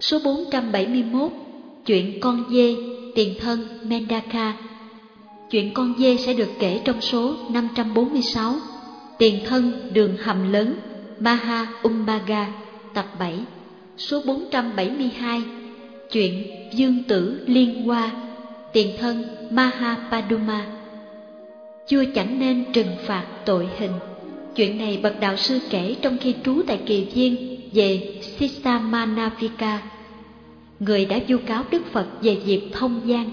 Số 471, chuyện con dê, tiền thân Mendaka. Chuyện con dê sẽ được kể trong số 546, tiền thân đường hầm lớn Maha Umbaga, tập 7. Số 472, chuyện Dương Tử Liên Hoa, tiền thân Mahapaduma. Vua chẳng nên trừng phạt tội hình. Chuyện này bậc đạo sư kể trong khi trú tại Kỳ Viên về Sisamanavika, người đã vu cáo Đức Phật về việc thông gian.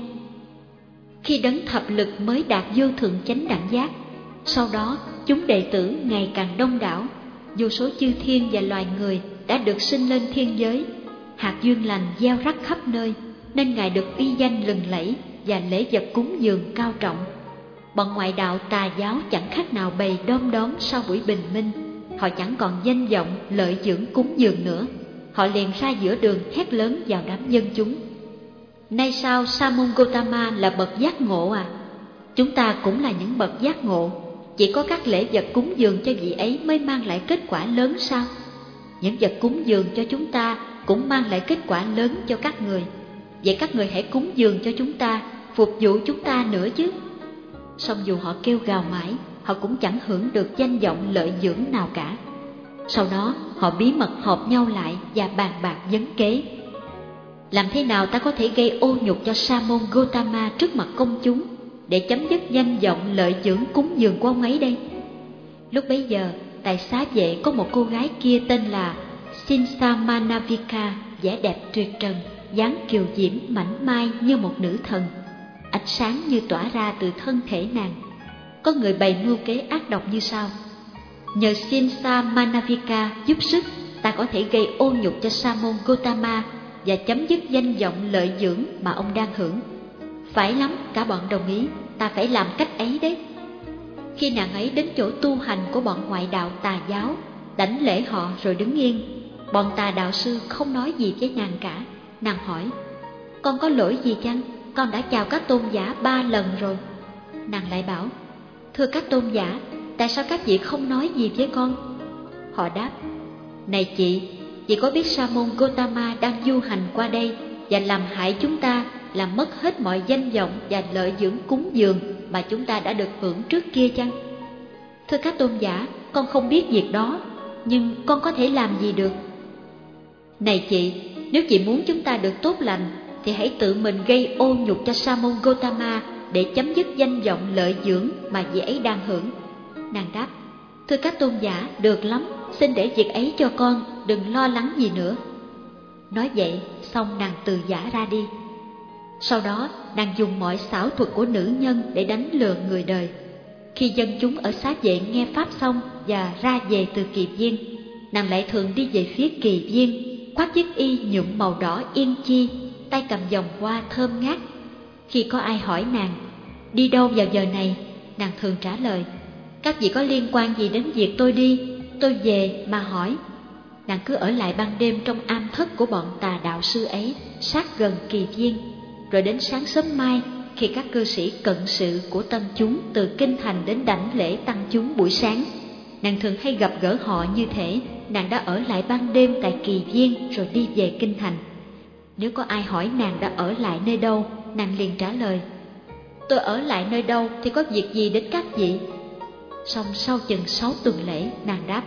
Khi đấng thập lực mới đạt vô thượng chánh đẳng giác, sau đó chúng đệ tử ngày càng đông đảo, vô số chư thiên và loài người đã được sinh lên thiên giới. Hạt duyên lành gieo rắc khắp nơi, nên Ngài được uy danh lừng lẫy và lễ vật cúng dường cao trọng. Bọn ngoại đạo tà giáo chẳng khác nào bầy đom đóm sau buổi bình minh. Họ chẳng còn danh vọng lợi dưỡng cúng dường nữa. Họ liền ra giữa đường hét lớn vào đám dân chúng: Nay sao Sa môn Gotama là bậc giác ngộ à? Chúng ta cũng là những bậc giác ngộ. Chỉ có các lễ vật cúng dường cho vị ấy mới mang lại kết quả lớn sao? Những vật cúng dường cho chúng ta cũng mang lại kết quả lớn cho các người. Vậy các người hãy cúng dường cho chúng ta, phục vụ chúng ta nữa chứ. Song dù họ kêu gào mãi, họ cũng chẳng hưởng được danh vọng lợi dưỡng nào cả. Sau đó họ bí mật họp nhau lại và bàn bạc vấn kế: làm thế nào ta có thể gây ô nhục cho Sa môn Gotama trước mặt công chúng, để chấm dứt danh vọng lợi dưỡng cúng dường của ông ấy đây? Lúc bấy giờ, tại xá vệ có một cô gái kia tên là Sinsamanavika, vẻ đẹp tuyệt trần, dáng kiều diễm mảnh mai như một nữ thần. Ánh sáng như tỏa ra từ thân thể nàng. Có người bày mưu kế ác độc như sau: nhờ Sinsamanavika giúp sức, ta có thể gây ô nhục cho Sa môn Gotama và chấm dứt danh vọng lợi dưỡng mà ông đang hưởng. Phải lắm, cả bọn đồng ý, ta phải làm cách ấy đấy. Khi nàng ấy đến chỗ tu hành của bọn ngoại đạo tà giáo, đảnh lễ họ rồi đứng yên, bọn tà đạo sư không nói gì với nàng cả. Nàng hỏi: con có lỗi gì chăng? Con đã chào các tôn giả 3 lần rồi. Nàng lại bảo: thưa các tôn giả, tại sao các vị không nói gì với con? Họ đáp: này chị có biết Sa môn Gotama đang du hành qua đây và làm hại chúng ta, làm mất hết mọi danh vọng và lợi dưỡng cúng dường mà chúng ta đã được hưởng trước kia chăng? Thưa các tôn giả, con không biết việc đó, nhưng con có thể làm gì được? Này chị, nếu chị muốn chúng ta được tốt lành, thì hãy tự mình gây ô nhục cho Sa môn Gotama để chấm dứt danh vọng lợi dưỡng mà vị ấy đang hưởng. Nàng đáp: thưa các tôn giả, được lắm, xin để việc ấy cho con, đừng lo lắng gì nữa. Nói vậy, xong nàng từ giả ra đi. Sau đó, nàng dùng mọi xảo thuật của nữ nhân để đánh lừa người đời. Khi dân chúng ở xá vệ nghe pháp xong và ra về từ Kỳ Viên, nàng lại thường đi về phía Kỳ Viên, khoác chiếc y nhuộm màu đỏ yên chi, tay cầm vòng hoa thơm ngát. Khi có ai hỏi nàng đi đâu vào giờ này, nàng thường trả lời: các vị có liên quan gì đến việc tôi đi, tôi về mà hỏi. Nàng cứ ở lại ban đêm trong am thất của bọn tà đạo sư ấy, sát gần Kỳ Viên. Rồi đến sáng sớm mai, khi các cư sĩ cận sự của tăng chúng từ kinh thành đến đảnh lễ tăng chúng buổi sáng, nàng thường hay gặp gỡ họ như thể nàng đã ở lại ban đêm tại Kỳ Viên rồi đi về kinh thành. Nếu có ai hỏi nàng đã ở lại nơi đâu, nàng liền trả lời: tôi ở lại nơi đâu thì có việc gì đến các vị? Xong sau chừng 6 tuần lễ, nàng đáp: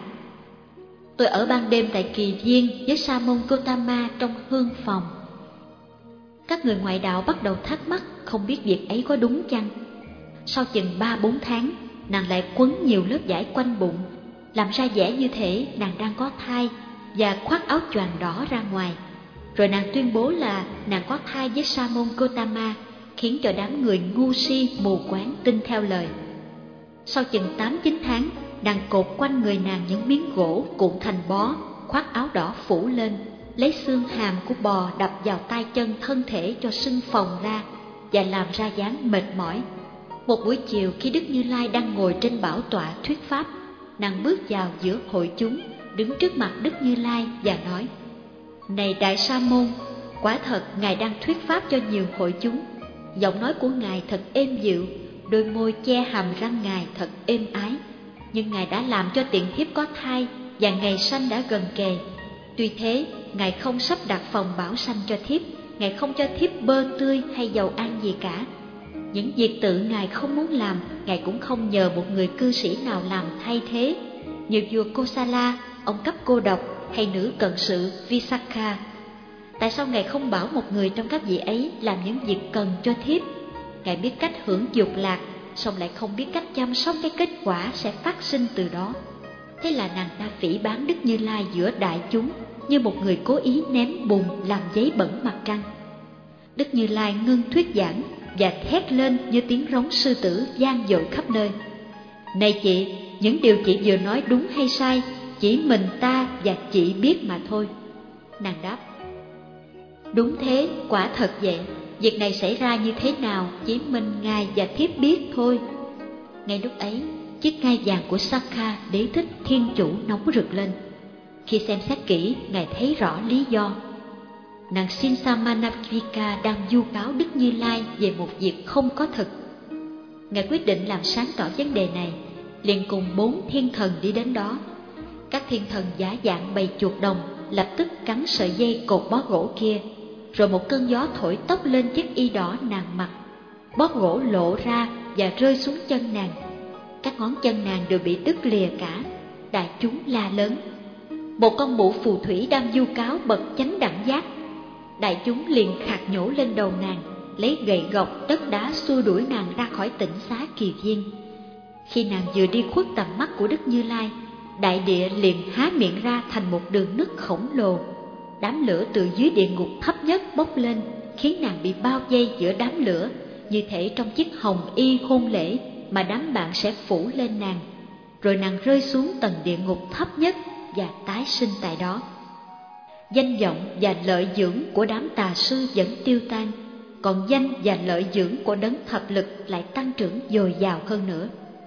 tôi ở ban đêm tại Kỳ Viên với Sa môn Gotama trong hương phòng. Các người ngoại đạo bắt đầu thắc mắc không biết việc ấy có đúng chăng. Sau chừng 3-4 tháng, nàng lại quấn nhiều lớp vải quanh bụng, làm ra vẻ như thể nàng đang có thai và khoác áo choàng đỏ ra ngoài. Rồi nàng tuyên bố là nàng có thai với Sa môn Gotama, khiến cho đám người ngu si mù quáng tin theo lời. Sau chừng 8-9 tháng, nàng cột quanh người nàng những miếng gỗ cuộn thành bó, khoác áo đỏ phủ lên, lấy xương hàm của bò đập vào tay chân thân thể cho sưng phồng ra và làm ra dáng mệt mỏi. Một buổi chiều, khi Đức Như Lai đang ngồi trên bảo tọa thuyết pháp, nàng bước vào giữa hội chúng, đứng trước mặt Đức Như Lai và nói: này Đại Sa môn, quả thật Ngài đang thuyết pháp cho nhiều hội chúng. Giọng nói của Ngài thật êm dịu, đôi môi che hàm răng Ngài thật êm ái. Nhưng Ngài đã làm cho tiện thiếp có thai và ngày sanh đã gần kề. Tuy thế, Ngài không sắp đặt phòng bảo sanh cho thiếp, Ngài không cho thiếp bơ tươi hay dầu ăn gì cả. Những việc tự Ngài không muốn làm, Ngài cũng không nhờ một người cư sĩ nào làm thay thế, như vua Kosala, ông cấp cô độc, hay nữ cận sự Visakha. Tại sao Ngài không bảo một người trong các vị ấy làm những việc cần cho thiếp? Ngài biết cách hưởng dục lạc, song lại không biết cách chăm sóc cái kết quả sẽ phát sinh từ đó. Thế là nàng ta phỉ báng Đức Như Lai giữa đại chúng, như một người cố ý ném bùn làm giấy bẩn mặt trăng. Đức Như Lai ngưng thuyết giảng và thét lên như tiếng rống sư tử vang dội khắp nơi: Này chị, những điều chị vừa nói đúng hay sai, chỉ mình ta và chị biết mà thôi. Nàng đáp: Đúng thế, quả thật vậy. Việc này xảy ra như thế nào, chỉ mình Ngài và thiếp biết thôi. Ngay lúc ấy, chiếc ngai vàng của Sakha, đế thích thiên chủ, nóng rực lên. Khi xem xét kỹ, Ngài thấy rõ lý do. Nàng Sinsamanavika đang vu cáo Đức Như Lai về một việc không có thực. Ngài quyết định làm sáng tỏ vấn đề này, liền cùng 4 thiên thần đi đến đó. Các thiên thần giả dạng bầy chuột đồng lập tức cắn sợi dây cột bó gỗ kia, rồi một cơn gió thổi tóc lên chiếc y đỏ nàng mặc. Bó gỗ lộ ra và rơi xuống chân nàng. Các ngón chân nàng đều bị đứt lìa cả. Đại chúng la lớn. Một con mụ phù thủy đang vu cáo bậc chánh đẳng giác. Đại chúng liền khạc nhổ lên đầu nàng, lấy gậy gộc đất đá xua đuổi nàng ra khỏi tỉnh xá Kỳ Viên. Khi nàng vừa đi khuất tầm mắt của Đức Như Lai, đại địa liền há miệng ra thành một đường nứt khổng lồ. Đám lửa từ dưới địa ngục thấp nhất bốc lên, khiến nàng bị bao vây giữa đám lửa, như thể trong chiếc hồng y hôn lễ mà đám bạn sẽ phủ lên nàng. Rồi nàng rơi xuống tầng địa ngục thấp nhất và tái sinh tại đó. Danh vọng và lợi dưỡng của đám tà sư vẫn tiêu tan, còn danh và lợi dưỡng của đấng thập lực lại tăng trưởng dồi dào hơn nữa.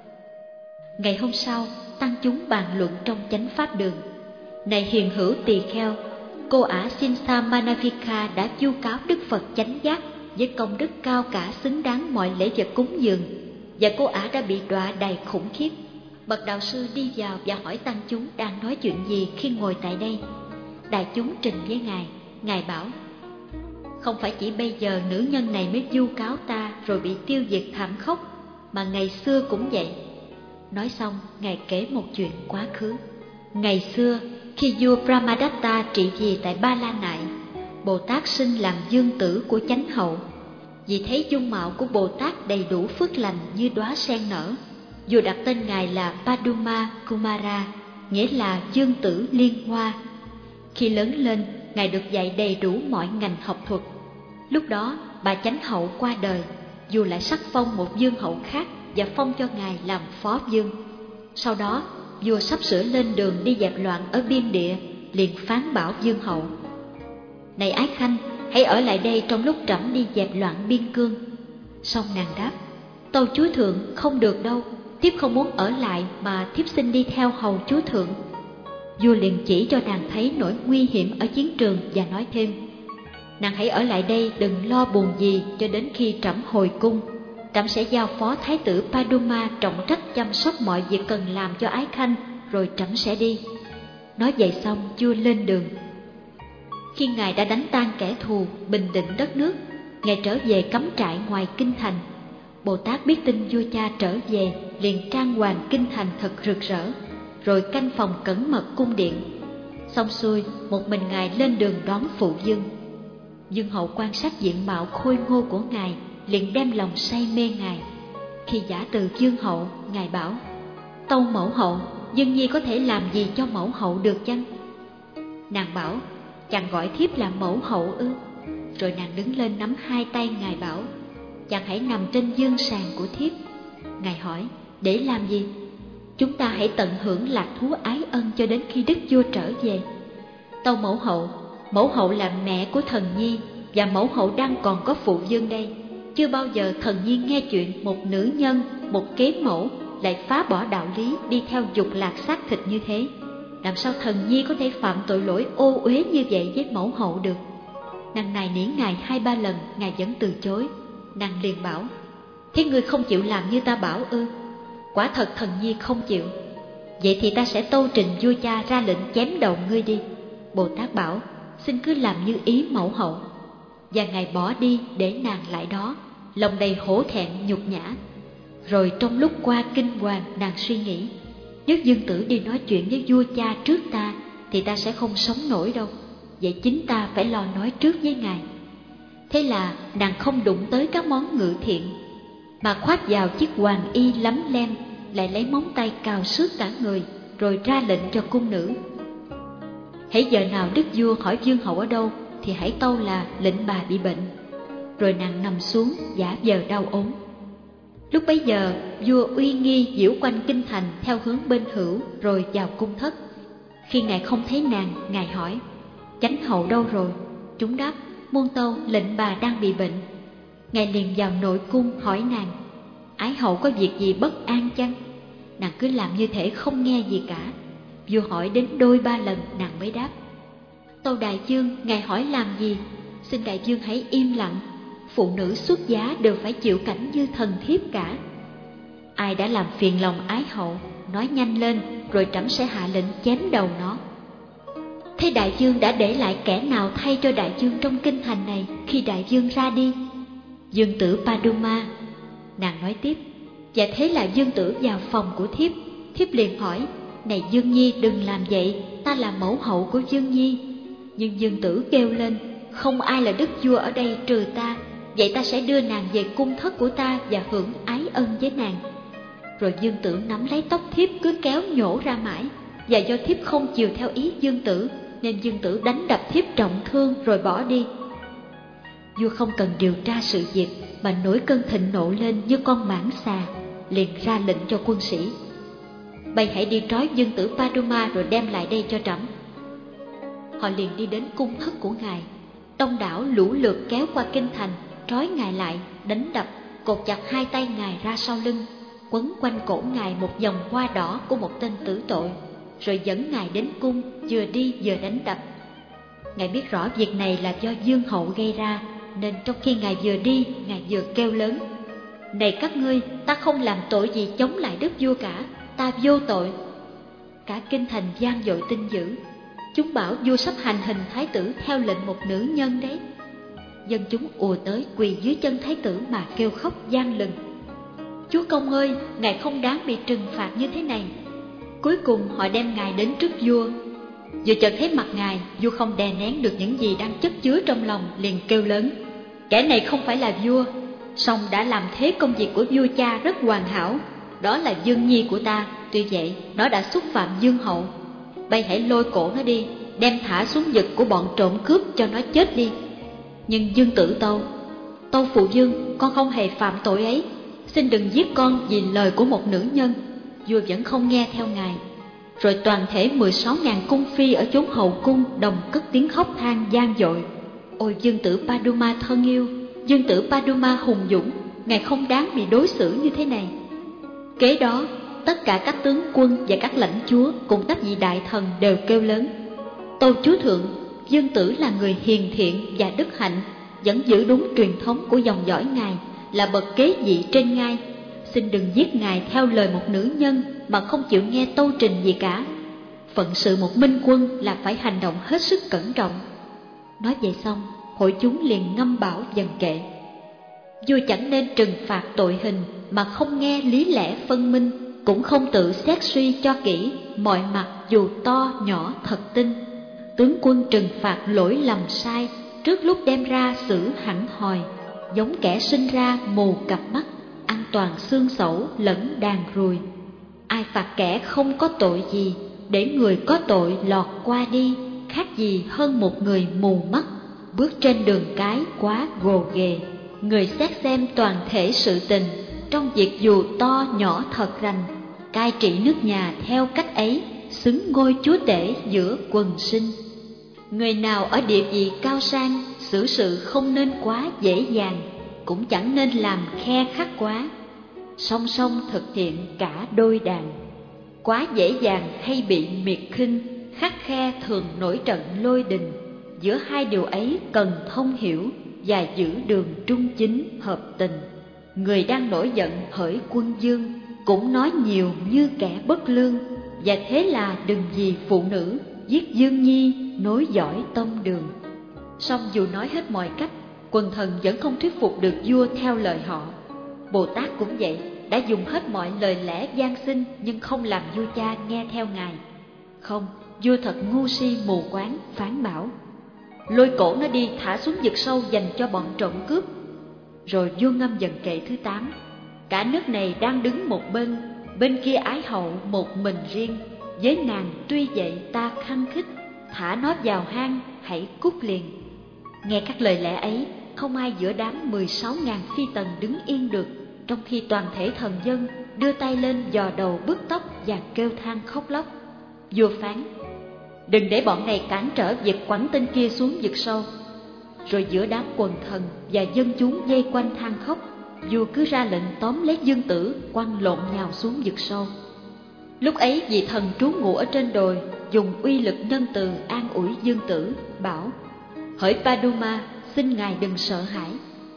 Ngày hôm sau, tăng chúng bàn luận trong chánh pháp đường: Này hiền hữu tỳ kheo, cô ả Sinsamanavika đã vu cáo Đức Phật chánh giác với công đức cao cả xứng đáng mọi lễ vật cúng dường, và cô ả đã bị đọa đầy khủng khiếp. Bậc đạo sư đi vào và hỏi tăng chúng đang nói chuyện gì khi ngồi tại đây. Đại chúng trình với Ngài. Ngài bảo: Không phải chỉ bây giờ nữ nhân này mới vu cáo ta rồi bị tiêu diệt thảm khốc, mà ngày xưa cũng vậy. Nói xong, Ngài kể một chuyện quá khứ. Ngày xưa, khi vua Brahmadatta trị vì tại Ba La Nại, Bồ Tát sinh làm dương tử của chánh hậu. Vì thấy dung mạo của Bồ Tát đầy đủ phước lành như đóa sen nở, vua đặt tên Ngài là Paduma Kumara, nghĩa là dương tử liên hoa. Khi lớn lên, Ngài được dạy đầy đủ mọi ngành học thuật. Lúc đó, bà chánh hậu qua đời, vua lại sắc phong một dương hậu khác và phong cho Ngài làm phó vương. Sau đó, vua sắp sửa lên đường đi dẹp loạn ở biên địa, liền phán bảo dương hậu: Này Ái Khanh, hãy ở lại đây trong lúc trẫm đi dẹp loạn biên cương. Song nàng đáp: Tâu chúa thượng, không được đâu, thiếp không muốn ở lại mà thiếp xin đi theo hầu chúa thượng. Vua liền chỉ cho nàng thấy nỗi nguy hiểm ở chiến trường và nói thêm: Nàng hãy ở lại đây, đừng lo buồn gì cho đến khi trẫm hồi cung. Trẫm sẽ giao phó thái tử Paduma trọng trách chăm sóc mọi việc cần làm cho Ái Khanh, rồi trẫm sẽ đi. Nói vậy xong, vua lên đường. Khi Ngài đã đánh tan kẻ thù, bình định đất nước, Ngài trở về cắm trại ngoài kinh thành. Bồ Tát biết tin vua cha trở về, liền trang hoàng kinh thành thật rực rỡ, rồi canh phòng cẩn mật cung điện. Xong xuôi, một mình Ngài lên đường đón phụ vương. Dương hậu quan sát diện mạo khôi ngô của Ngài, liền đem lòng say mê Ngài. Khi giả từ dương hậu, Ngài bảo: Tâu mẫu hậu, Dương Nhi có thể làm gì cho mẫu hậu được chăng? Nàng bảo: Chàng gọi thiếp là mẫu hậu ư? Rồi nàng đứng lên nắm hai tay Ngài bảo: Chàng hãy nằm trên dương sàng của thiếp. Ngài hỏi: Để làm gì? Chúng ta hãy tận hưởng lạc thú ái ân cho đến khi đức vua trở về. Tâu mẫu hậu là mẹ của thần nhi, và mẫu hậu đang còn có phụ vương đây. Chưa bao giờ thần nhi nghe chuyện một nữ nhân, một kế mẫu lại phá bỏ đạo lý đi theo dục lạc xác thịt như thế. Làm sao thần nhi có thể phạm tội lỗi ô uế như vậy với mẫu hậu được? Nàng nài nỉ Ngài 2-3 lần, Ngài vẫn từ chối. Nàng liền bảo: Thế ngươi không chịu làm như ta bảo ư? Quả thật thần nhi không chịu. Vậy thì ta sẽ tâu trình vua cha ra lệnh chém đầu ngươi đi. Bồ Tát bảo: xin cứ làm như ý mẫu hậu. Và Ngài bỏ đi để nàng lại đó, lòng đầy hổ thẹn nhục nhã. Rồi trong lúc qua kinh hoàng, nàng suy nghĩ, nếu Dương Tử đi nói chuyện với vua cha trước ta thì ta sẽ không sống nổi đâu, vậy chính ta phải lo nói trước với Ngài. Thế là nàng không đụng tới các món ngự thiện, mà khoác vào chiếc hoàng y lấm lem, lại lấy móng tay cào xước cả người, rồi ra lệnh cho cung nữ: hễ giờ nào đức vua hỏi vương hậu ở đâu thì hãy tâu là lệnh bà bị bệnh. Rồi nàng nằm xuống giả vờ đau ốm. Lúc bấy giờ vua uy nghi diễu quanh kinh thành theo hướng bên hữu, rồi vào cung thất. Khi Ngài không thấy nàng, Ngài hỏi: chánh hậu đâu rồi? Chúng đáp: muôn tâu lệnh bà đang bị bệnh. Ngài liền vào nội cung hỏi nàng: ái hậu có việc gì bất an chăng? Nàng cứ làm như thể không nghe gì cả. Vua hỏi đến đôi ba lần nàng mới đáp: tâu đại vương, Ngài hỏi làm gì? Xin đại vương hãy im lặng. Phụ nữ xuất giá đều phải chịu cảnh như thần thiếp cả. Ai đã làm phiền lòng ái hậu, nói nhanh lên, rồi trẫm sẽ hạ lệnh chém đầu nó. Thế đại vương đã để lại kẻ nào thay cho đại vương trong kinh thành này khi đại vương ra đi? Dương tử Paduma. Nàng nói tiếp: và thế là Dương tử vào phòng của thiếp. Thiếp liền hỏi: này Dương Nhi, đừng làm vậy, ta là mẫu hậu của Dương Nhi. Nhưng Dương tử kêu lên: không ai là đức vua ở đây trừ ta, vậy ta sẽ đưa nàng về cung thất của ta và hưởng ái ân với nàng. Rồi Dương tử nắm lấy tóc thiếp cứ kéo nhổ ra mãi, và do thiếp không chiều theo ý Dương tử nên Dương tử đánh đập thiếp trọng thương rồi bỏ đi. Vua không cần điều tra sự việc mà nổi cơn thịnh nộ lên như con mãng xà, liền ra lệnh cho quân sĩ: bày hãy đi trói Dương tử Paduma rồi đem lại đây cho trẫm. Họ liền đi đến cung thất của Ngài. Đông đảo lũ lượt kéo qua kinh thành, trói Ngài lại, đánh đập, cột chặt hai tay Ngài ra sau lưng, quấn quanh cổ Ngài một vòng hoa đỏ của một tên tử tội, rồi dẫn Ngài đến cung, vừa đi vừa đánh đập. Ngài biết rõ việc này là do vương hậu gây ra, nên trong khi Ngài vừa đi, Ngài vừa kêu lớn: này các ngươi, ta không làm tội gì chống lại đức vua cả, ta vô tội. Cả kinh thành vang dội tin dữ. Chúng bảo vua sắp hành hình thái tử theo lệnh một nữ nhân đấy. Dân chúng ùa tới quỳ dưới chân thái tử mà kêu khóc van lừng: chúa công ơi, ngài không đáng bị trừng phạt như thế này. Cuối cùng họ đem Ngài đến trước vua. Vừa chợt thấy mặt Ngài, vua không đè nén được những gì đang chất chứa trong lòng, liền kêu lớn: kẻ này không phải là vua, song đã làm thế công việc của vua cha rất hoàn hảo. Đó là Dương Nhi của ta, tuy vậy nó đã xúc phạm vương hậu. Bây hãy lôi cổ nó đi, đem thả xuống vực của bọn trộm cướp cho nó chết đi. Nhưng Dương tử tâu: tâu phụ vương, con không hề phạm tội ấy, xin đừng giết con vì lời của một nữ nhân. Vua vẫn không nghe theo Ngài. Rồi toàn thể 16.000 cung phi ở chốn hậu cung đồng cất tiếng khóc than gian dội: ôi Dương tử Paduma thân yêu, Dương tử Paduma hùng dũng, Ngài không đáng bị đối xử như thế này. Kế đó, tất cả các tướng quân và các lãnh chúa cùng các vị đại thần đều kêu lớn: tâu chúa thượng, Dương tử là người hiền thiện và đức hạnh, vẫn giữ đúng truyền thống của dòng dõi Ngài, là bậc kế vị trên ngai. Xin đừng giết Ngài theo lời một nữ nhân mà không chịu nghe tâu trình gì cả. Phận sự một minh quân là phải hành động hết sức cẩn trọng. Nói vậy xong, hội chúng liền ngâm bảo dần kệ: vua chẳng nên trừng phạt tội hình mà không nghe lý lẽ phân minh, cũng không tự xét suy cho kỹ, mọi mặt dù to nhỏ thật tinh. Tướng quân trừng phạt lỗi lầm sai, trước lúc đem ra xử hẳn hòi, giống kẻ sinh ra mù cặp mắt, ăn toàn xương sẩu lẫn đàn ruồi. Ai phạt kẻ không có tội gì, để người có tội lọt qua đi, khác gì hơn một người mù mắt, bước trên đường cái quá gồ ghề. Người xét xem toàn thể sự tình, trong việc dù to nhỏ thật rành, cai trị nước nhà theo cách ấy, xứng ngôi chúa tể giữa quần sinh. Người nào ở địa vị cao sang, xử sự không nên quá dễ dàng, cũng chẳng nên làm khe khắc quá. Song song thực hiện cả đôi đàn. Quá dễ dàng hay bị miệt khinh, khắt khe thường nổi trận lôi đình. Giữa hai điều ấy cần thông hiểu và giữ đường trung chính hợp tình. Người đang nổi giận hỡi quân vương, cũng nói nhiều như kẻ bất lương, và thế là đừng vì phụ nữ giết Dương Nhi, nối dõi tông đường. Song dù nói hết mọi cách, quần thần vẫn không thuyết phục được vua theo lời họ. Bồ Tát cũng vậy, đã dùng hết mọi lời lẽ van xin nhưng không làm vua cha nghe theo ngài. Không, vua thật ngu si mù quáng, phán bảo: lôi cổ nó đi thả xuống vực sâu dành cho bọn trộm cướp. Rồi vua ngâm dần kệ thứ 8. Cả nước này đang đứng một bên, bên kia ái hậu một mình riêng. Với nàng tuy vậy ta khăng khích, thả nó vào hang, hãy cút liền. Nghe các lời lẽ ấy, không ai giữa đám 16.000 phi tần đứng yên được, trong khi toàn thể thần dân đưa tay lên dò đầu bứt tóc và kêu than khóc lóc. Vua phán: đừng để bọn này cản trở việc quẳng tên kia xuống vực sâu. Rồi giữa đám quần thần và dân chúng vây quanh than khóc, vua cứ ra lệnh tóm lấy Dương Tử, quăng lộn nhào xuống vực sâu. Lúc ấy vị thần trú ngụ ở trên đồi dùng uy lực nhân từ an ủi Dương Tử, bảo: hỡi Paduma, xin ngài đừng sợ hãi.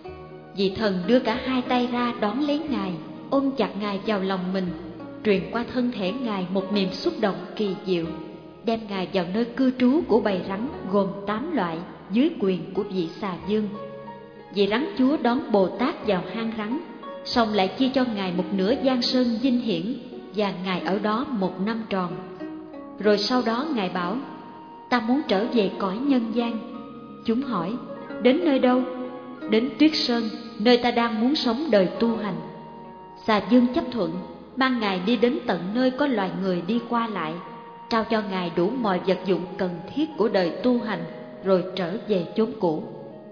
Vị thần đưa cả hai tay ra đón lấy ngài, ôm chặt ngài vào lòng mình, truyền qua thân thể ngài một niềm xúc động kỳ diệu, đem ngài vào nơi cư trú của bầy rắn gồm 8 loại dưới quyền của vị xà vương. Vị rắn chúa đón Bồ Tát vào hang rắn, xong lại chia cho ngài một nửa giang sơn vinh hiển, và ngài ở đó 1 năm tròn. Rồi sau đó ngài bảo: ta muốn trở về cõi nhân gian. Chúng hỏi: đến nơi đâu? Đến Tuyết Sơn, nơi ta đang muốn sống đời tu hành. Xà vương chấp thuận, mang ngài đi đến tận nơi có loài người đi qua lại, trao cho ngài đủ mọi vật dụng cần thiết của đời tu hành, rồi trở về chốn cũ.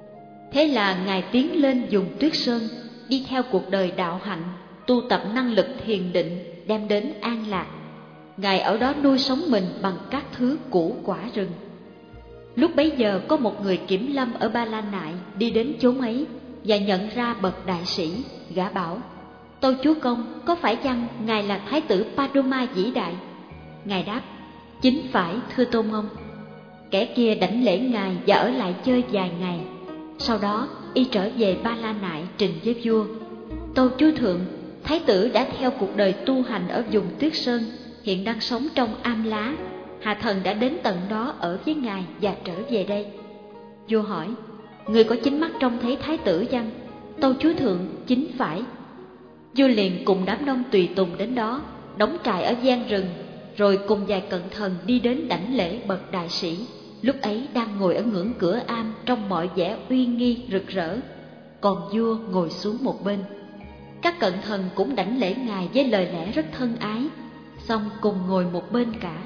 Thế là ngài tiến lên vùng Tuyết Sơn, đi theo cuộc đời đạo hạnh, tu tập năng lực thiền định, đem đến an lạc. Ngài ở đó nuôi sống mình bằng các thứ củ quả rừng. Lúc bấy giờ có một người kiểm lâm ở Ba La Nại đi đến chốn ấy và nhận ra bậc đại sĩ. Gã bảo: tâu chúa công, có phải chăng ngài là thái tử Paduma vĩ đại? Ngài đáp: chính phải, thưa tôn ông. Kẻ kia đảnh lễ ngài và ở lại chơi vài ngày. Sau đó y trở về Ba La Nại trình với vua: tâu chúa thượng, thái tử đã theo cuộc đời tu hành ở vùng Tuyết Sơn, hiện đang sống trong Am Lá. Hạ thần đã đến tận đó ở với ngài và trở về đây. Vua hỏi: người có chính mắt trông thấy thái tử chăng? Tâu chúa thượng, chính phải. Vua liền cùng đám đông tùy tùng đến đó, đóng trại ở gian rừng, rồi cùng vài cận thần đi đến đảnh lễ bậc đại sĩ. Lúc ấy đang ngồi ở ngưỡng cửa am trong mọi vẻ uy nghi rực rỡ, còn vua ngồi xuống một bên. Các cận thần cũng đảnh lễ ngài với lời lẽ rất thân ái, xong cùng ngồi một bên cả.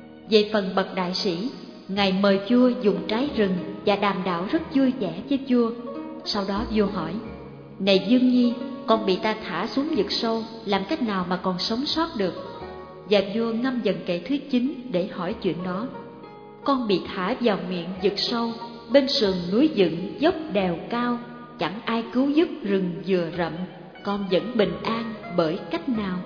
Về phần bậc đại sĩ, ngài mời vua dùng trái rừng và đàm đạo rất vui vẻ với vua. Sau đó vua hỏi: này Dương Nhi, con bị ta thả xuống vực sâu, làm cách nào mà còn sống sót được? Và vua ngâm dần kệ thứ 9 để hỏi chuyện đó. Con bị thả vào miệng vực sâu, bên sườn núi dựng dốc đèo cao, chẳng ai cứu giúp, rừng vừa rậm, con vẫn bình an bởi cách nào?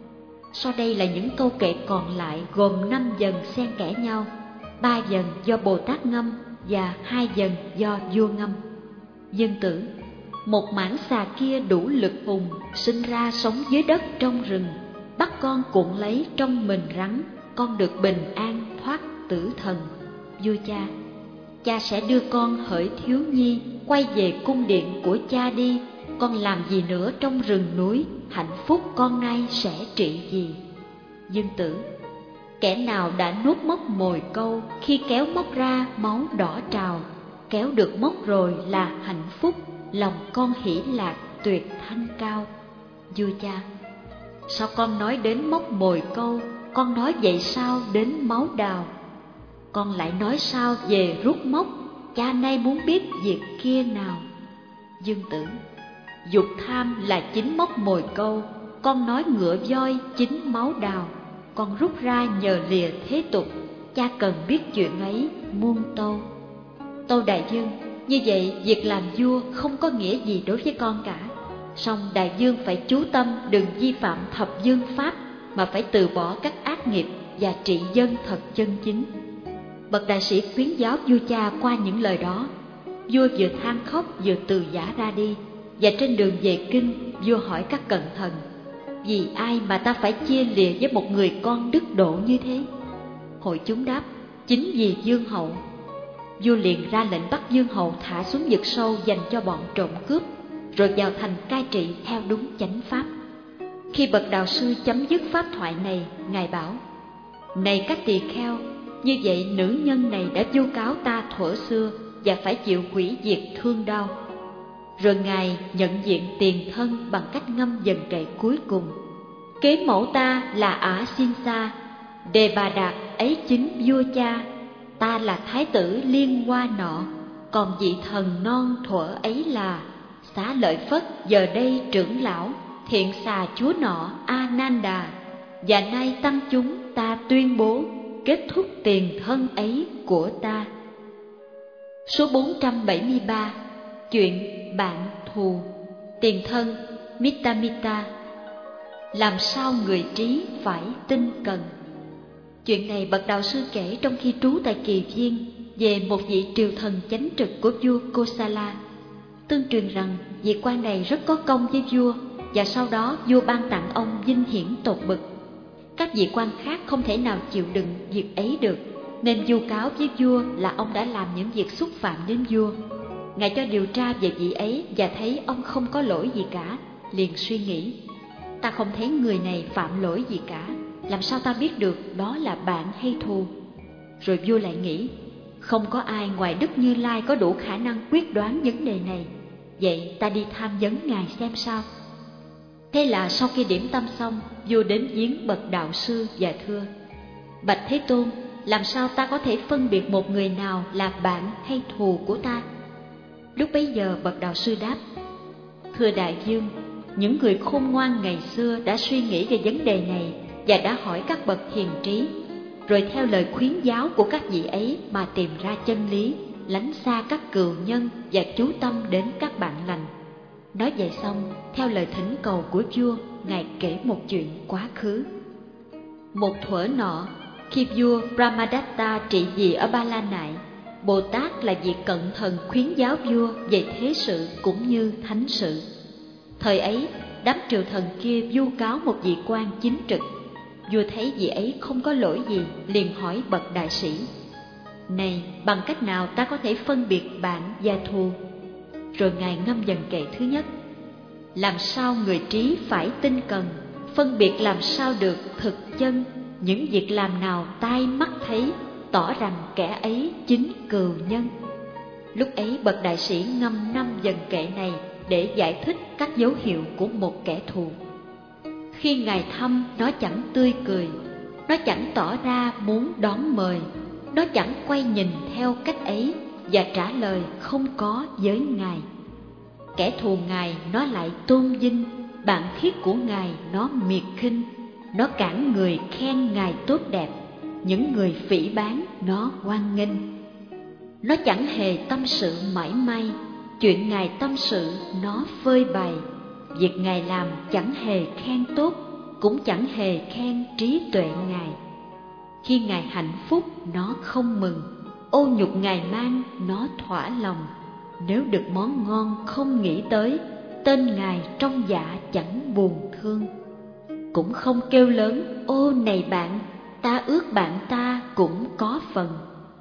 Sau đây là những câu kệ còn lại, gồm 5 dần xen kẽ nhau, 3 dần do Bồ Tát ngâm và 2 dần do vua ngâm. Dương Tử: một mãng xà kia đủ lực hùng, sinh ra sống dưới đất trong rừng, bắt con cuộn lấy trong mình rắn, con được bình an thoát tử thần. Vua cha: cha sẽ đưa con hỡi thiếu nhi quay về cung điện của cha đi, con làm gì nữa trong rừng núi, hạnh phúc con nay sẽ trị gì? Dương Tử: kẻ nào đã nuốt móc mồi câu, khi kéo móc ra máu đỏ trào, kéo được móc rồi là hạnh phúc, lòng con hỷ lạc tuyệt thanh cao. Vua cha: sao con nói đến móc mồi câu, con nói vậy sao đến máu đào? Con lại nói sao về rút móc, cha nay muốn biết việc kia nào? Dương Tử: dục tham là chính móc mồi câu, con nói ngựa voi chính máu đào, con rút ra nhờ lìa thế tục, cha cần biết chuyện ấy muôn tâu. Tâu đại vương, như vậy việc làm vua không có nghĩa gì đối với con cả. Song đại vương phải chú tâm đừng vi phạm thập dương pháp, mà phải từ bỏ các ác nghiệp và trị dân thật chân chính. Bậc đại sĩ khuyến giáo vua cha qua những lời đó. Vua vừa than khóc vừa từ giả ra đi. Và trên đường về kinh, vua hỏi các cận thần: vì ai mà ta phải chia lìa với một người con đức độ như thế? Hội chúng đáp: Chính vì Dương Hậu, vua liền ra lệnh bắt Dương Hậu thả xuống vực sâu dành cho bọn trộm cướp, rồi vào thành cai trị theo đúng chánh pháp. Khi bậc đạo sư chấm dứt pháp thoại này, ngài bảo: này các tỳ kheo, như vậy nữ nhân này đã vu cáo ta thuở xưa và phải chịu hủy diệt thương đau. Rồi ngài nhận diện tiền thân bằng cách ngâm dần kệ cuối cùng: kế mẫu ta là Ả Xin Sa, Đề Bà Đạt ấy chính vua cha, ta là thái tử Liên Hoa nọ, còn vị thần non thuở ấy là Xá Lợi Phất, giờ đây trưởng lão, Thiện Xà chúa nọ A Nan Đà. Và nay tăng chúng ta tuyên bố kết thúc tiền thân ấy của ta. Số 473. Chuyện bạn thù. Tiền thân Mitamita. Làm sao người trí phải tinh cần. Chuyện này bậc đạo sư kể trong khi trú tại Kỳ Viên về một vị triều thần chánh trực của vua Kosala. Tương truyền rằng vị quan này rất có công với vua, và sau đó vua ban tặng ông vinh hiển tột bực. Các vị quan khác không thể nào chịu đựng việc ấy được, nên vu cáo với vua là ông đã làm những việc xúc phạm đến vua. Ngài cho điều tra về vị ấy và thấy ông không có lỗi gì cả, liền suy nghĩ: ta không thấy người này phạm lỗi gì cả, làm sao ta biết được đó là bạn hay thù? Rồi vua lại nghĩ: không có ai ngoài Đức Như Lai có đủ khả năng quyết đoán vấn đề này, vậy ta đi tham vấn ngài xem sao. Thế là sau khi điểm tâm xong, vua đến viếng bậc đạo sư và thưa: bạch Thế Tôn, làm sao ta có thể phân biệt một người nào là bạn hay thù của ta? Lúc bấy giờ bậc đạo sư đáp: thưa đại vương, những người khôn ngoan ngày xưa đã suy nghĩ về vấn đề này và đã hỏi các bậc hiền trí, rồi theo lời khuyến giáo của các vị ấy mà tìm ra chân lý, lánh xa các cừu nhân và chú tâm đến các bạn lành. Nói vậy xong, theo lời thỉnh cầu của vua, ngài kể một chuyện quá khứ. Một thuở nọ, khi vua Brahmadatta trị vì ở Ba La Nại, Bồ Tát là vị cận thần khuyến giáo vua về thế sự cũng như thánh sự. Thời ấy, đám triều thần kia vu cáo một vị quan chính trực. Vua thấy vị ấy không có lỗi gì, liền hỏi bậc đại sĩ: này, bằng cách nào ta có thể phân biệt bạn và thù? Rồi ngài ngâm dần kệ thứ nhất: làm sao người trí phải tinh cần, phân biệt làm sao được thực chân, những việc làm nào tai mắt thấy, tỏ rằng kẻ ấy chính cừu nhân. Lúc ấy bậc đại sĩ ngâm 5 dần kệ này để giải thích các dấu hiệu của một kẻ thù. Khi ngài thăm, nó chẳng tươi cười, nó chẳng tỏ ra muốn đón mời, nó chẳng quay nhìn theo cách ấy và trả lời không có với ngài. Kẻ thù ngài nó lại tôn vinh, bạn thiết của ngài nó miệt khinh, nó cản người khen ngài tốt đẹp, những người phỉ báng nó hoan nghênh. Nó chẳng hề tâm sự mãi may, chuyện ngài tâm sự nó phơi bày, việc ngài làm chẳng hề khen tốt, cũng chẳng hề khen trí tuệ ngài. Khi ngài hạnh phúc nó không mừng, ô nhục ngài mang nó thỏa lòng. Nếu được món ngon không nghĩ tới, tên ngài trong dạ chẳng buồn thương. Cũng không kêu lớn: ô này bạn, ta ước bạn ta cũng có phần.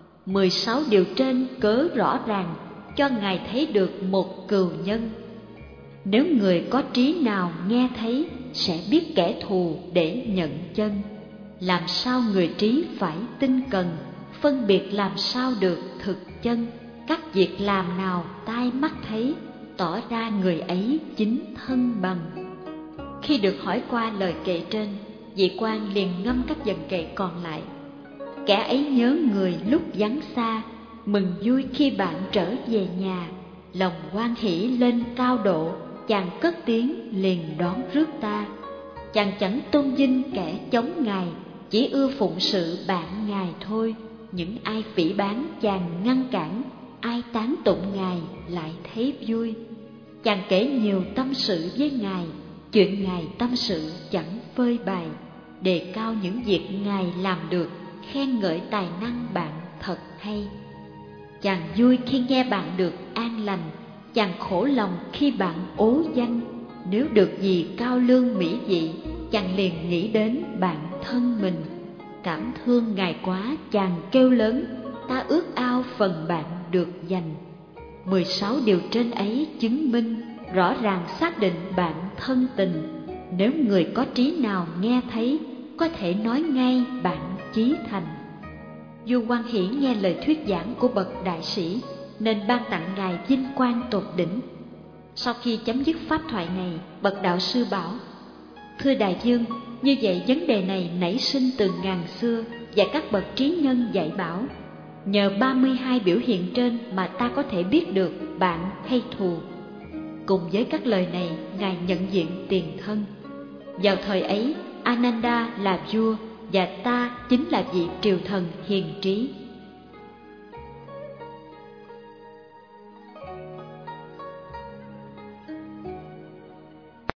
16 điều trên cớ rõ ràng, cho ngài thấy được một cừu nhân. Nếu người có trí nào nghe thấy, sẽ biết kẻ thù để nhận chân. Làm sao người trí phải tinh cần, phân biệt làm sao được thực chân, các việc làm nào tai mắt thấy, tỏ ra người ấy chính thân bằng. Khi được hỏi qua lời kệ trên, vị quan liền ngâm các dần kệ còn lại. Kẻ ấy nhớ người lúc vắng xa, mừng vui khi bạn trở về nhà, lòng hoan hỷ lên cao độ, chàng cất tiếng liền đón rước ta. Chàng chẳng tôn vinh kẻ chống ngài, chỉ ưa phụng sự bạn ngài thôi. Những ai phỉ báng chàng ngăn cản, ai tán tụng ngài lại thấy vui. Chàng kể nhiều tâm sự với ngài, chuyện ngài tâm sự chẳng phơi bày, đề cao những việc ngài làm được, khen ngợi tài năng bạn thật hay. Chàng vui khi nghe bạn được an lành, chàng khổ lòng khi bạn ố danh. Nếu được gì cao lương mỹ vị, chàng liền nghĩ đến bạn thân mình. Cảm thương Ngài quá, chàng kêu lớn, ta ước ao phần bạn được dành. 16 điều trên ấy chứng minh, rõ ràng xác định bạn thân tình. Nếu người có trí nào nghe thấy, có thể nói ngay bạn chí thành. Vua Quan Hỷ nghe lời thuyết giảng của bậc đại sĩ, nên ban tặng Ngài vinh quang tột đỉnh. Sau khi chấm dứt pháp thoại này, bậc đạo sư bảo: thưa đại vương, như vậy vấn đề này nảy sinh từ ngàn xưa và các bậc trí nhân dạy bảo. Nhờ 32 biểu hiện trên mà ta có thể biết được bạn hay thù. Cùng với các lời này, Ngài nhận diện tiền thân. Vào thời ấy, Ananda là vua và ta chính là vị triều thần hiền trí.